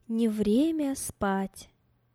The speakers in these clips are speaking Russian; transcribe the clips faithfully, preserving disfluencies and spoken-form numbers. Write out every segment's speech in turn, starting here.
Не время спать.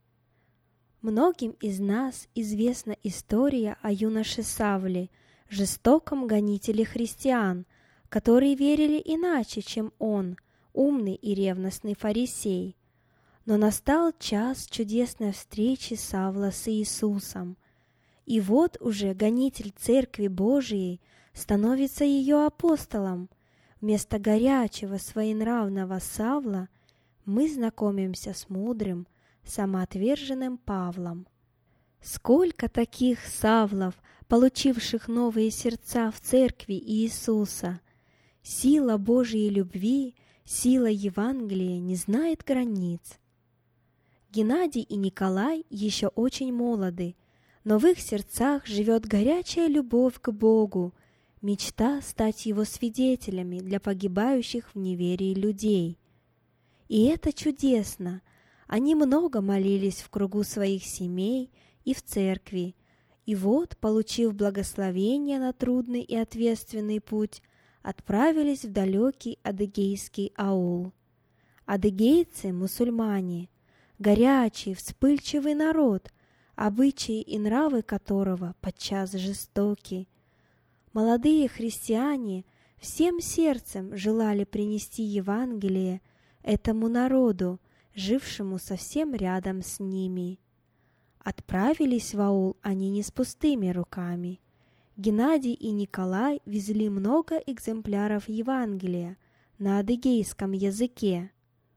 Многим из нас известна история о юноше Савле, жестоком гонителе христиан, которые верили иначе, чем он, умный и ревностный фарисей. Но настал час чудесной встречи Савла с Иисусом. И вот уже гонитель Церкви Божией становится ее апостолом. Вместо горячего своенравного Савла мы знакомимся с мудрым, самоотверженным Павлом. Сколько таких Савлов, получивших новые сердца в Церкви Иисуса! Сила Божьей любви, сила Евангелия не знает границ. Геннадий и Николай еще очень молоды, но в их сердцах живет горячая любовь к Богу, мечта стать Его свидетелями для погибающих в неверии людей. И это чудесно! Они много молились в кругу своих семей и в церкви, и вот, получив благословение на трудный и ответственный путь, отправились в далекий адыгейский аул. Адыгейцы – мусульмане, горячий, вспыльчивый народ, обычаи и нравы которого подчас жестоки. Молодые христиане всем сердцем желали принести Евангелие этому народу, жившему совсем рядом с ними. Отправились в аул они не с пустыми руками. Геннадий и Николай везли много экземпляров Евангелия на адыгейском языке.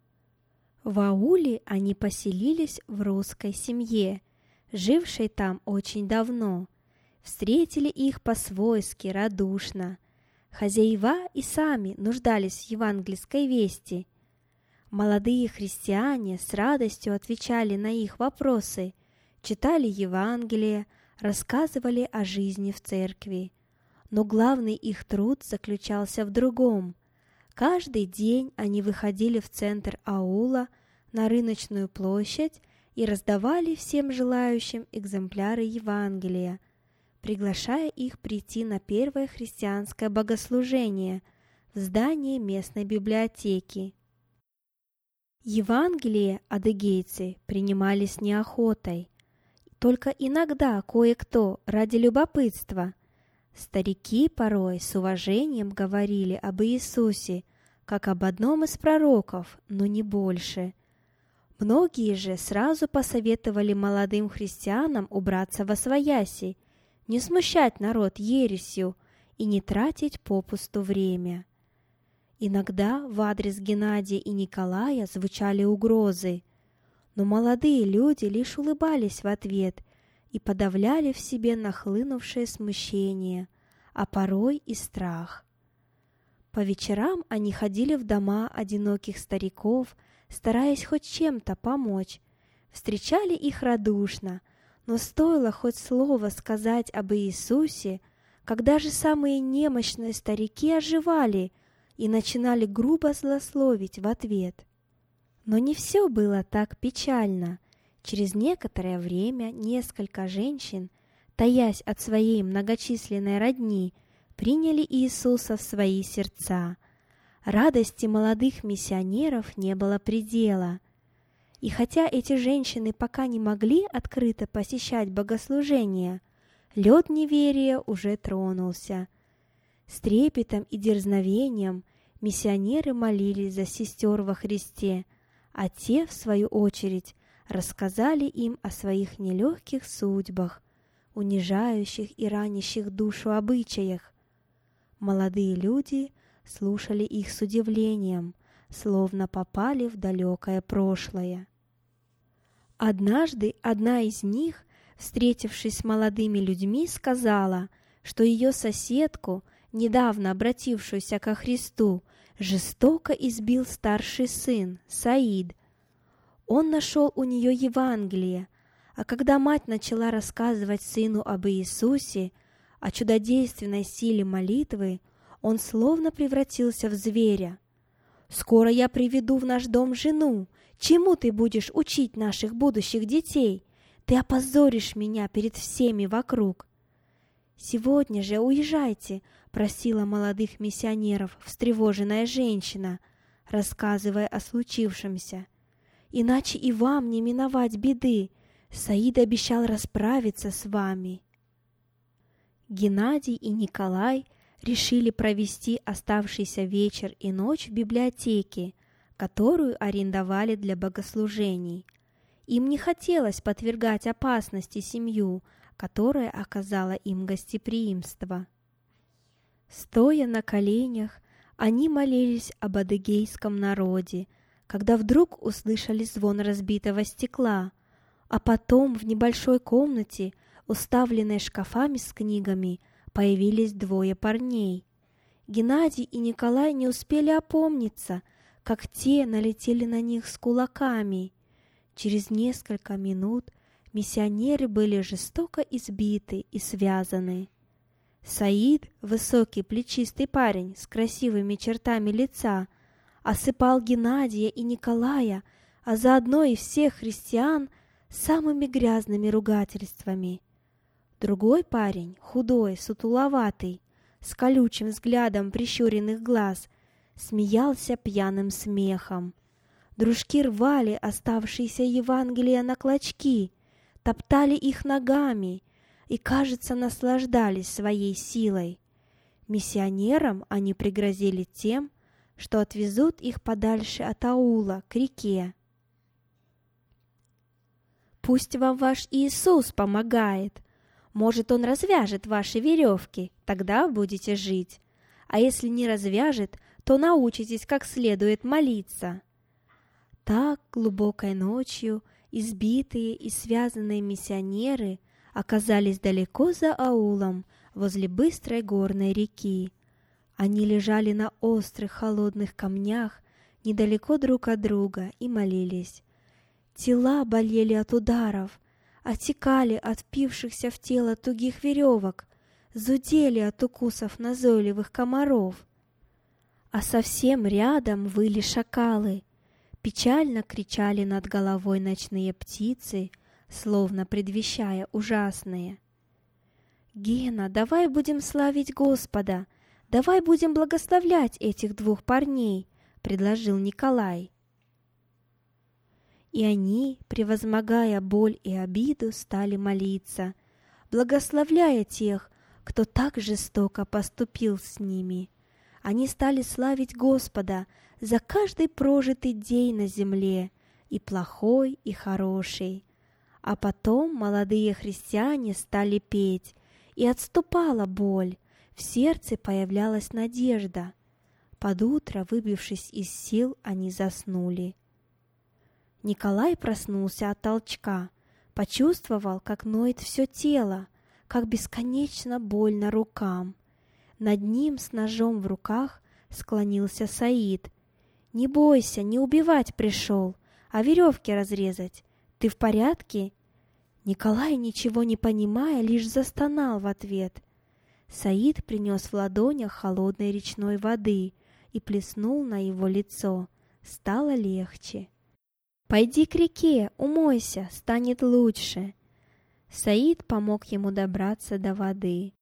В ауле они поселились в русской семье, жившей там очень давно. Встретили их по-свойски, радушно. Хозяева и сами нуждались в евангельской вести. Молодые христиане с радостью отвечали на их вопросы, читали Евангелие, рассказывали о жизни в церкви. Но главный их труд заключался в другом. Каждый день они выходили в центр аула, на рыночную площадь и раздавали всем желающим экземпляры Евангелия, приглашая их прийти на первое христианское богослужение в здание местной библиотеки. Евангелие адыгейцы принимали с неохотой, только иногда кое-кто ради любопытства. Старики порой с уважением говорили об Иисусе, как об одном из пророков, но не больше. Многие же сразу посоветовали молодым христианам убраться восвояси, не смущать народ ересью и не тратить попусту время. Иногда в адрес Геннадия и Николая звучали угрозы, но молодые люди лишь улыбались в ответ и подавляли в себе нахлынувшее смущение, а порой и страх. По вечерам они ходили в дома одиноких стариков, стараясь хоть чем-то помочь, встречали их радушно, но стоило хоть слово сказать об Иисусе, когда же самые немощные старики оживали и начинали грубо злословить в ответ. Но не все было так печально. Через некоторое время несколько женщин, таясь от своей многочисленной родни, приняли Иисуса в свои сердца. Радости молодых миссионеров не было предела. И хотя эти женщины пока не могли открыто посещать богослужения, лед неверия уже тронулся. С трепетом и дерзновением миссионеры молились за сестер во Христе, а те, в свою очередь, рассказали им о своих нелегких судьбах, унижающих и ранящих душу обычаях. Молодые люди слушали их с удивлением, словно попали в далекое прошлое. Однажды одна из них, встретившись с молодыми людьми, сказала, что ее соседку, недавно обратившуюся ко Христу, жестоко избил старший сын, Саид. Он нашел у нее Евангелие, а когда мать начала рассказывать сыну об Иисусе, о чудодейственной силе молитвы, он словно превратился в зверя. «Скоро я приведу в наш дом жену. Чему ты будешь учить наших будущих детей? Ты опозоришь меня перед всеми вокруг». «Сегодня же уезжайте», — просила молодых миссионеров встревоженная женщина, рассказывая о случившемся. иначе и вам не миновать беды. Саид обещал расправиться с вами». Геннадий и Николай решили провести оставшийся вечер и ночь в библиотеке, которую арендовали для богослужений. Им не хотелось подвергать опасности семью, которая оказала им гостеприимство. Стоя на коленях, они молились об адыгейском народе, когда вдруг услышали звон разбитого стекла, а потом в небольшой комнате, уставленной шкафами с книгами, появились двое парней. Геннадий и Николай не успели опомниться, как те налетели на них с кулаками. Через несколько минут миссионеры были жестоко избиты и связаны. Саид, высокий плечистый парень с красивыми чертами лица, осыпал Геннадия и Николая, а заодно и всех христиан, самыми грязными ругательствами. Другой парень, худой, сутуловатый, с колючим взглядом прищуренных глаз, смеялся пьяным смехом. Дружки рвали оставшиеся Евангелия на клочки, топтали их ногами и, кажется, наслаждались своей силой. Миссионерам они пригрозили тем, что отвезут их подальше от аула, к реке. «Пусть вам ваш Иисус помогает. Может, Он развяжет ваши веревки, тогда будете жить. А если не развяжет, то научитесь как следует молиться». Так глубокой ночью избитые и связанные миссионеры оказались далеко за аулом, возле быстрой горной реки. Они лежали на острых холодных камнях недалеко друг от друга и молились. Тела болели от ударов, отекали от впившихся в тело тугих веревок, зудели от укусов назойливых комаров. А совсем рядом выли шакалы, печально кричали над головой ночные птицы, словно предвещая ужасное. «Гена, давай будем славить Господа, давай будем благословлять этих двух парней», — предложил Николай. И они, превозмогая боль и обиду, стали молиться, благословляя тех, кто так жестоко поступил с ними. Они стали славить Господа за каждый прожитый день на земле, и плохой, и хороший. А потом молодые христиане стали петь, и отступала боль, в сердце появлялась надежда. Под утро, выбившись из сил, они заснули. Николай проснулся от толчка, почувствовал, как ноет все тело, как бесконечно больно рукам. Над ним с ножом в руках склонился Саид. «Не бойся, не убивать пришел, а веревки разрезать. Ты в порядке?» Николай, ничего не понимая, лишь застонал в ответ. Саид принес в ладонях холодной речной воды и плеснул на его лицо. Стало легче. «Пойди к реке, умойся, станет лучше». Саид помог ему добраться до воды.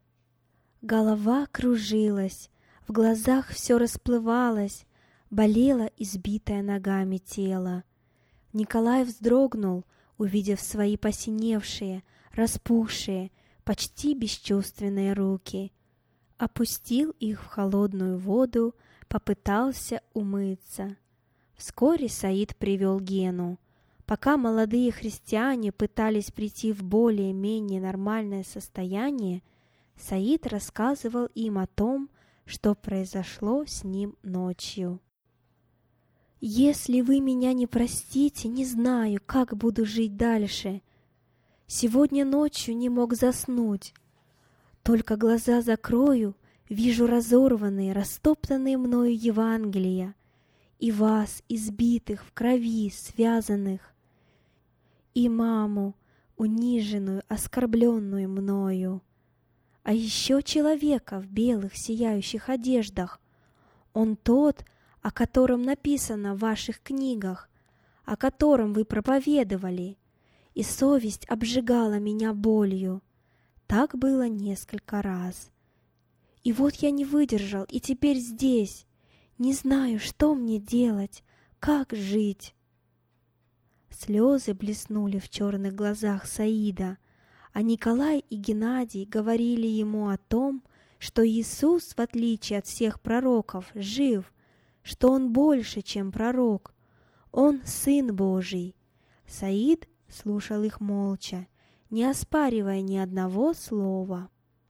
Голова кружилась, в глазах все расплывалось, болело избитое ногами тело. Николай вздрогнул, увидев свои посиневшие, распухшие, почти бесчувственные руки. Опустил их в холодную воду, попытался умыться. Вскоре Саид привел Гену. Пока молодые христиане пытались прийти в более-менее нормальное состояние, Саид рассказывал им о том, что произошло с ним ночью. «Если вы меня не простите, не знаю, как буду жить дальше. Сегодня ночью не мог заснуть. Только глаза закрою, вижу разорванные, растоптанные мною Евангелия, и вас, избитых в крови, связанных, и маму, униженную, оскорбленную мною, а еще человека в белых сияющих одеждах. Он тот, о котором написано в ваших книгах, о котором вы проповедовали, и совесть обжигала меня болью. Так было несколько раз. И вот я не выдержал, и теперь здесь. Не знаю, что мне делать, как жить». Слезы блеснули в черных глазах Саида, а Николай и Геннадий говорили ему о том, что Иисус, в отличие от всех пророков, жив, что Он больше, чем пророк. Он Сын Божий. Саид слушал их молча, не оспаривая ни одного слова.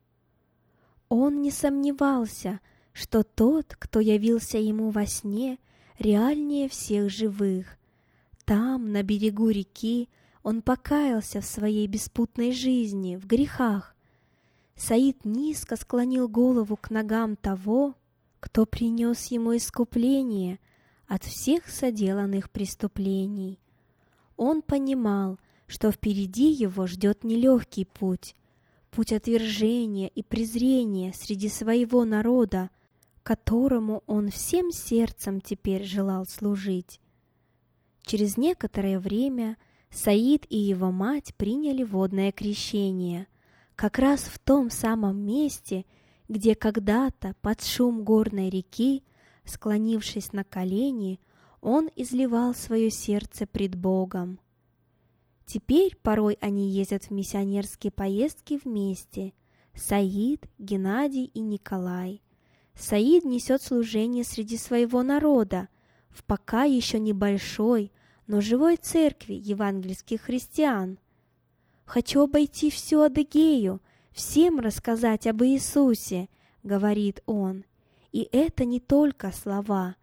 Он не сомневался, что тот, кто явился ему во сне, реальнее всех живых. Там, на берегу реки, он покаялся в своей беспутной жизни, в грехах. Саид низко склонил голову к ногам того, кто принес ему искупление от всех соделанных преступлений. Он понимал, что впереди его ждет нелегкий путь, путь отвержения и презрения среди своего народа, которому он всем сердцем теперь желал служить. Через некоторое время Саид и его мать приняли водное крещение, как раз в том самом месте, где когда-то под шум горной реки, склонившись на колени, он изливал свое сердце пред Богом. Теперь порой они ездят в миссионерские поездки вместе — Саид, Геннадий и Николай. Саид несет служение среди своего народа, в пока еще небольшой, но живой церкви евангельских христиан. «Хочу обойти всю Адыгею, всем рассказать об Иисусе», — говорит он. И это не только слова.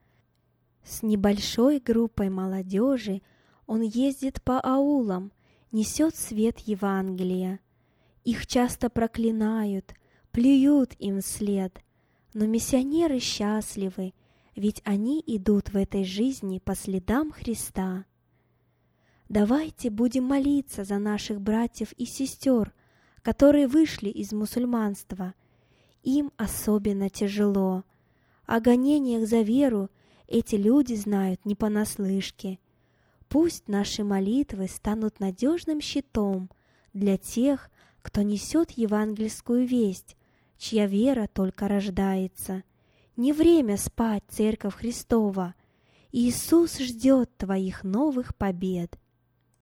С небольшой группой молодежи он ездит по аулам, несет свет Евангелия. Их часто проклинают, плюют им вслед, но миссионеры счастливы, ведь они идут в этой жизни по следам Христа. Давайте будем молиться за наших братьев и сестер, которые вышли из мусульманства. Им особенно тяжело. О гонениях за веру эти люди знают не понаслышке. Пусть наши молитвы станут надежным щитом для тех, кто несет евангельскую весть, чья вера только рождается. Не время спать, Церковь Христова. Иисус ждет твоих новых побед.